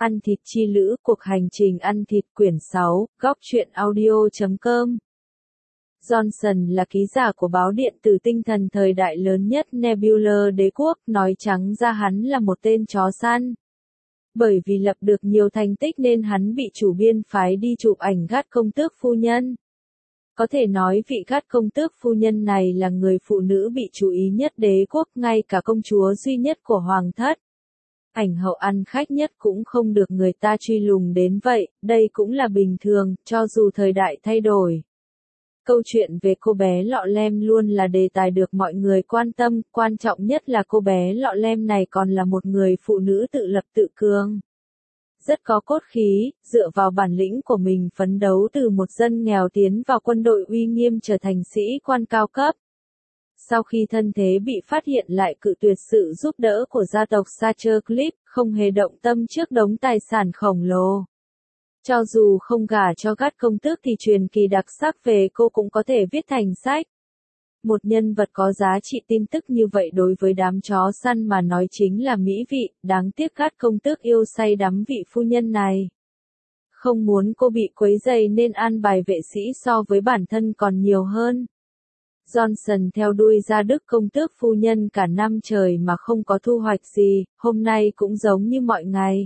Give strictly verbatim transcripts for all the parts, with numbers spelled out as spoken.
Ăn thịt chi lữ, cuộc hành trình ăn thịt quyển sáu, góc truyện audio chấm com. Johnson là ký giả của báo điện tử tinh thần thời đại lớn nhất Nebula Đế quốc, nói trắng ra hắn là một tên chó săn. Bởi vì lập được nhiều thành tích nên hắn bị chủ biên phái đi chụp ảnh gát công tước phu nhân. Có thể nói vị gát công tước phu nhân này là người phụ nữ bị chú ý nhất đế quốc, ngay cả công chúa duy nhất của hoàng thất. Ảnh hậu ăn khách nhất cũng không được người ta truy lùng đến vậy, đây cũng là bình thường, cho dù thời đại thay đổi. Câu chuyện về cô bé lọ lem luôn là đề tài được mọi người quan tâm, quan trọng nhất là cô bé lọ lem này còn là một người phụ nữ tự lập tự cường. Rất có cốt khí, dựa vào bản lĩnh của mình phấn đấu từ một dân nghèo tiến vào quân đội uy nghiêm trở thành sĩ quan cao cấp. Sau khi thân thế bị phát hiện lại cự tuyệt sự giúp đỡ của gia tộc Suthercliffe, không hề động tâm trước đống tài sản khổng lồ. Cho dù không gả cho gát công tước thì truyền kỳ đặc sắc về cô cũng có thể viết thành sách. Một nhân vật có giá trị tin tức như vậy đối với đám chó săn mà nói chính là mỹ vị, đáng tiếc gát công tước yêu say đắm vị phu nhân này. Không muốn cô bị quấy rầy nên an bài vệ sĩ so với bản thân còn nhiều hơn. Johnson theo đuôi gia đức công tước phu nhân cả năm trời mà không có thu hoạch gì, hôm nay cũng giống như mọi ngày.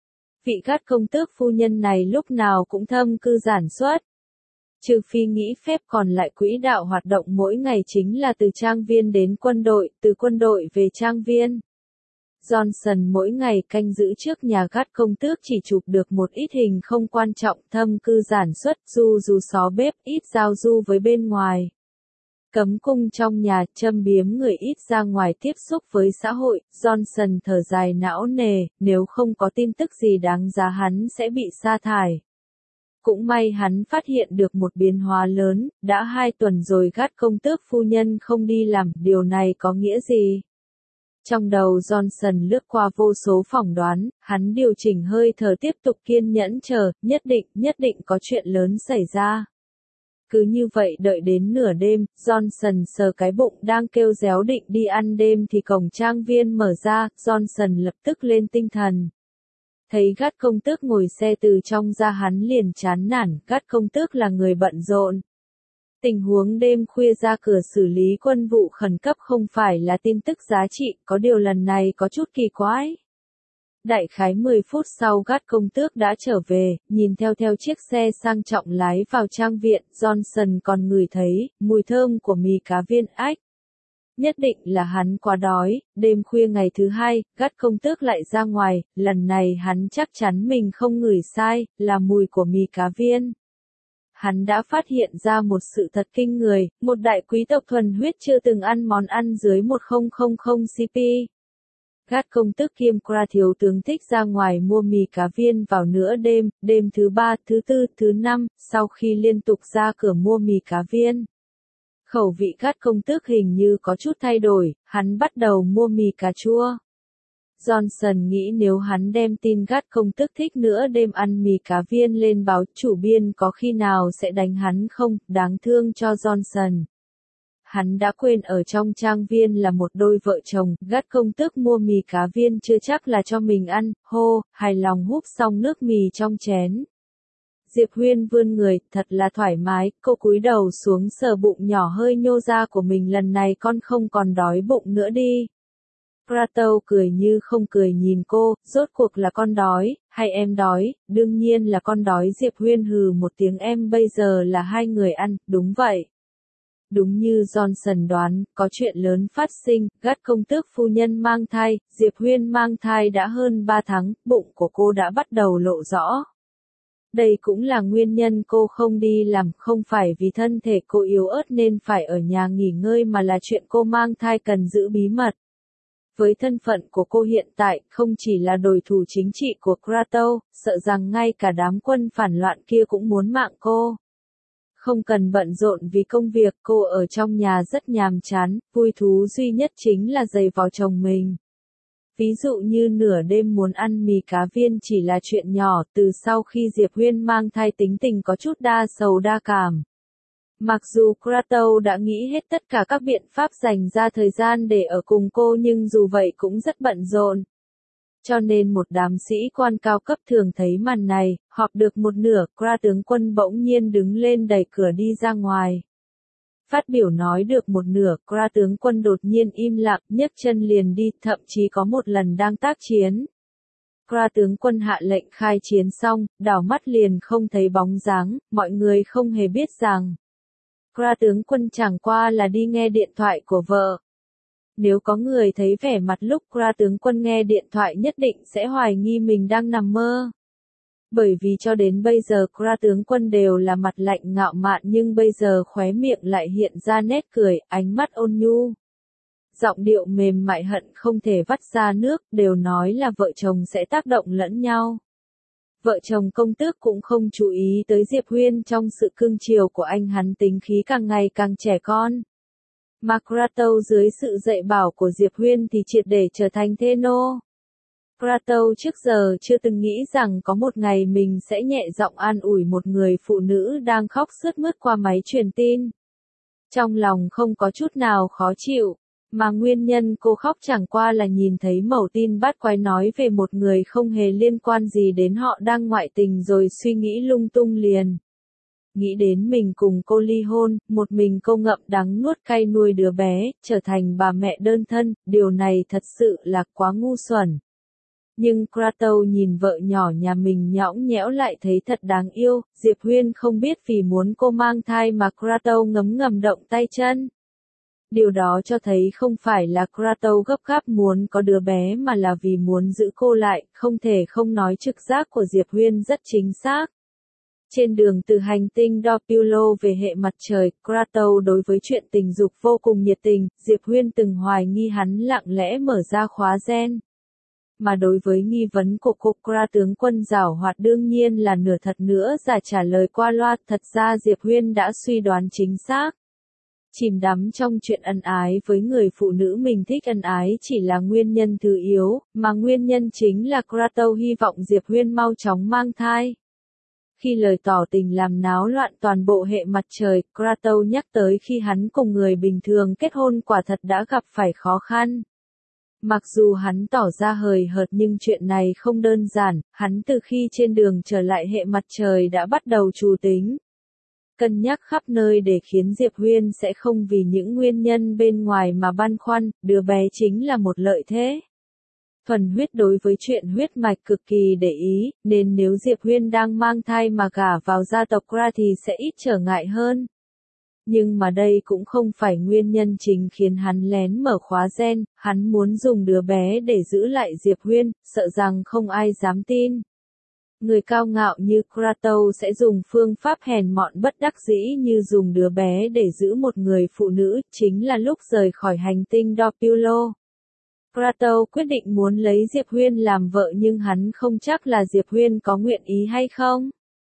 Vị gát công tước phu nhân này lúc nào cũng thâm cư giản xuất. Trừ phi nghĩ phép còn lại quỹ đạo hoạt động mỗi ngày chính là từ trang viên đến quân đội, từ quân đội về trang viên. Johnson mỗi ngày canh giữ trước nhà gát công tước chỉ chụp được một ít hình không quan trọng, thâm cư giản xuất, du dù xó bếp, ít giao du với bên ngoài. Cấm cung trong nhà, châm biếm người ít ra ngoài tiếp xúc với xã hội, Johnson thở dài não nề, nếu không có tin tức gì đáng giá hắn sẽ bị sa thải. Cũng may hắn phát hiện được một biến hóa lớn, đã hai tuần rồi gát công tước phu nhân không đi làm, điều này có nghĩa gì? Trong đầu Johnson lướt qua vô số phỏng đoán, hắn điều chỉnh hơi thở tiếp tục kiên nhẫn chờ, nhất định, nhất định có chuyện lớn xảy ra. Cứ như vậy đợi đến nửa đêm, Johnson sờ cái bụng đang kêu réo định đi ăn đêm thì cổng trang viên mở ra, Johnson lập tức lên tinh thần. Thấy gát công tước ngồi xe từ trong ra hắn liền chán nản, gát công tước là người bận rộn. Tình huống đêm khuya ra cửa xử lý quân vụ khẩn cấp không phải là tin tức giá trị, có điều lần này có chút kỳ quái. Đại khái mười phút sau gát công tước đã trở về, nhìn theo theo chiếc xe sang trọng lái vào trang viện, Johnson còn ngửi thấy mùi thơm của mì cá viên ếch. Nhất định là hắn quá đói, đêm khuya ngày thứ hai, gát công tước lại ra ngoài, lần này hắn chắc chắn mình không ngửi sai, là mùi của mì cá viên. Hắn đã phát hiện ra một sự thật kinh người, một đại quý tộc thuần huyết chưa từng ăn món ăn dưới một nghìn xê pê. Gát công tước kiêm Kra thiếu tướng thích ra ngoài mua mì cá viên vào nửa đêm, đêm thứ ba, thứ tư, thứ năm, sau khi liên tục ra cửa mua mì cá viên. Khẩu vị gát công tước hình như có chút thay đổi, hắn bắt đầu mua mì cà chua. Johnson nghĩ nếu hắn đem tin gát công tước thích nửa đêm ăn mì cá viên lên báo chủ biên có khi nào sẽ đánh hắn không, đáng thương cho Johnson. Hắn đã quên ở trong trang viên là một đôi vợ chồng, gát công tước mua mì cá viên chưa chắc là cho mình ăn, hô, hài lòng húp xong nước mì trong chén. Diệp Huyên vươn người, thật là thoải mái, cô cúi đầu xuống sờ bụng nhỏ hơi nhô ra của mình, lần này con không còn đói bụng nữa đi. Prato cười như không cười nhìn cô, rốt cuộc là con đói, hay em đói, đương nhiên là con đói. Diệp Huyên hừ một tiếng, em bây giờ là hai người ăn, đúng vậy. Đúng như Johnson đoán, có chuyện lớn phát sinh, gát công tước phu nhân mang thai, Diệp Huyên mang thai đã hơn ba tháng, bụng của cô đã bắt đầu lộ rõ. Đây cũng là nguyên nhân cô không đi làm, không phải vì thân thể cô yếu ớt nên phải ở nhà nghỉ ngơi mà là chuyện cô mang thai cần giữ bí mật. Với thân phận của cô hiện tại, không chỉ là đối thủ chính trị của Kratos, sợ rằng ngay cả đám quân phản loạn kia cũng muốn mạng cô. Không cần bận rộn vì công việc, cô ở trong nhà rất nhàm chán, vui thú duy nhất chính là giày vò chồng mình. Ví dụ như nửa đêm muốn ăn mì cá viên chỉ là chuyện nhỏ, từ sau khi Diệp Huyên mang thai tính tình có chút đa sầu đa cảm. Mặc dù Kratos đã nghĩ hết tất cả các biện pháp dành ra thời gian để ở cùng cô nhưng dù vậy cũng rất bận rộn. Cho nên một đám sĩ quan cao cấp thường thấy màn này, họp được một nửa, Kra tướng quân bỗng nhiên đứng lên đẩy cửa đi ra ngoài. Phát biểu nói được một nửa, Kra tướng quân đột nhiên im lặng, nhấc chân liền đi, thậm chí có một lần đang tác chiến. Kra tướng quân hạ lệnh khai chiến xong, đảo mắt liền không thấy bóng dáng, mọi người không hề biết rằng Kra tướng quân chẳng qua là đi nghe điện thoại của vợ. Nếu có người thấy vẻ mặt lúc Kra tướng quân nghe điện thoại nhất định sẽ hoài nghi mình đang nằm mơ. Bởi vì cho đến bây giờ Kra tướng quân đều là mặt lạnh ngạo mạn nhưng bây giờ khóe miệng lại hiện ra nét cười, ánh mắt ôn nhu. Giọng điệu mềm mại hận không thể vắt ra nước, đều nói là vợ chồng sẽ tác động lẫn nhau. Vợ chồng công tước cũng không chú ý tới Diệp Huyên trong sự cưng chiều của anh, hắn tính khí càng ngày càng trẻ con. Mà Kratos dưới sự dạy bảo của Diệp Huyên thì triệt để trở thành thê nô. Kratos trước giờ chưa từng nghĩ rằng có một ngày mình sẽ nhẹ giọng an ủi một người phụ nữ đang khóc sướt mướt qua máy truyền tin. Trong lòng không có chút nào khó chịu, mà nguyên nhân cô khóc chẳng qua là nhìn thấy mẩu tin bắt quái nói về một người không hề liên quan gì đến họ đang ngoại tình rồi suy nghĩ lung tung liền. Nghĩ đến mình cùng cô ly hôn, một mình cô ngậm đắng nuốt cay nuôi đứa bé, trở thành bà mẹ đơn thân, điều này thật sự là quá ngu xuẩn. Nhưng Kratos nhìn vợ nhỏ nhà mình nhõng nhẽo lại thấy thật đáng yêu, Diệp Huyên không biết vì muốn cô mang thai mà Kratos ngấm ngầm động tay chân. Điều đó cho thấy không phải là Kratos gấp gáp muốn có đứa bé mà là vì muốn giữ cô lại, không thể không nói trực giác của Diệp Huyên rất chính xác. Trên đường từ hành tinh Doppler về hệ mặt trời, Kratos đối với chuyện tình dục vô cùng nhiệt tình, Diệp Huyên từng hoài nghi hắn lặng lẽ mở ra khóa gen. Mà đối với nghi vấn của cô, Kra tướng quân giảo hoạt đương nhiên là nửa thật nữa giả trả lời qua loa, thật ra Diệp Huyên đã suy đoán chính xác. Chìm đắm trong chuyện ân ái với người phụ nữ mình thích, ân ái chỉ là nguyên nhân thứ yếu, mà nguyên nhân chính là Kratos hy vọng Diệp Huyên mau chóng mang thai. Khi lời tỏ tình làm náo loạn toàn bộ hệ mặt trời, Kratos nhắc tới khi hắn cùng người bình thường kết hôn quả thật đã gặp phải khó khăn. Mặc dù hắn tỏ ra hời hợt nhưng chuyện này không đơn giản, hắn từ khi trên đường trở lại hệ mặt trời đã bắt đầu trù tính. Cân nhắc khắp nơi để khiến Diệp Huyên sẽ không vì những nguyên nhân bên ngoài mà băn khoăn, đứa bé chính là một lợi thế. Thuần huyết đối với chuyện huyết mạch cực kỳ để ý, nên nếu Diệp Huyên đang mang thai mà gả vào gia tộc Kra thì sẽ ít trở ngại hơn. Nhưng mà đây cũng không phải nguyên nhân chính khiến hắn lén mở khóa gen, hắn muốn dùng đứa bé để giữ lại Diệp Huyên, sợ rằng không ai dám tin. Người cao ngạo như Kratos sẽ dùng phương pháp hèn mọn bất đắc dĩ như dùng đứa bé để giữ một người phụ nữ, chính là lúc rời khỏi hành tinh Doppler. Kratos quyết định muốn lấy Diệp Huyên làm vợ nhưng hắn không chắc là Diệp Huyên có nguyện ý hay không.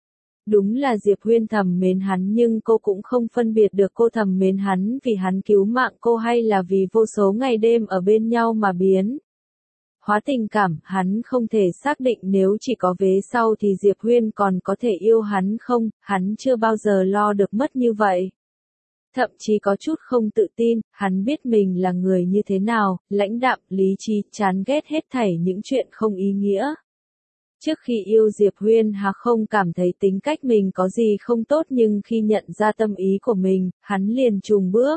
Đúng là Diệp Huyên thầm mến hắn nhưng cô cũng không phân biệt được cô thầm mến hắn vì hắn cứu mạng cô hay là vì vô số ngày đêm ở bên nhau mà biến hóa tình cảm, hắn không thể xác định nếu chỉ có vế sau thì Diệp Huyên còn có thể yêu hắn không, hắn chưa bao giờ lo được mất như vậy. Thậm chí có chút không tự tin, hắn biết mình là người như thế nào, lãnh đạm, lý trí, chán ghét hết thảy những chuyện không ý nghĩa. Trước khi yêu Diệp Huyên Hà không cảm thấy tính cách mình có gì không tốt nhưng khi nhận ra tâm ý của mình, hắn liền chùn bước.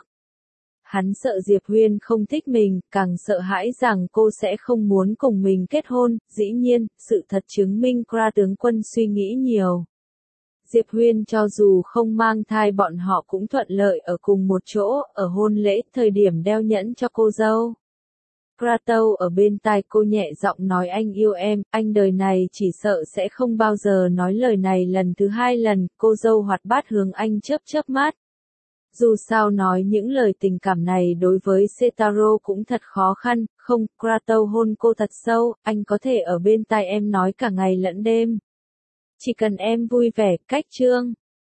Hắn sợ Diệp Huyên không thích mình, càng sợ hãi rằng cô sẽ không muốn cùng mình kết hôn, dĩ nhiên, sự thật chứng minh Kra tướng quân suy nghĩ nhiều. Diệp Huyên cho dù không mang thai bọn họ cũng thuận lợi ở cùng một chỗ, ở hôn lễ, thời điểm đeo nhẫn cho cô dâu. Kratos ở bên tai cô nhẹ giọng nói anh yêu em, anh đời này chỉ sợ sẽ không bao giờ nói lời này lần thứ hai lần, cô dâu hoạt bát hướng anh chớp chớp mắt. Dù sao nói những lời tình cảm này đối với Setaro cũng thật khó khăn, không, Kratos hôn cô thật sâu, anh có thể ở bên tai em nói cả ngày lẫn đêm. Chỉ cần em vui vẻ, cách chương.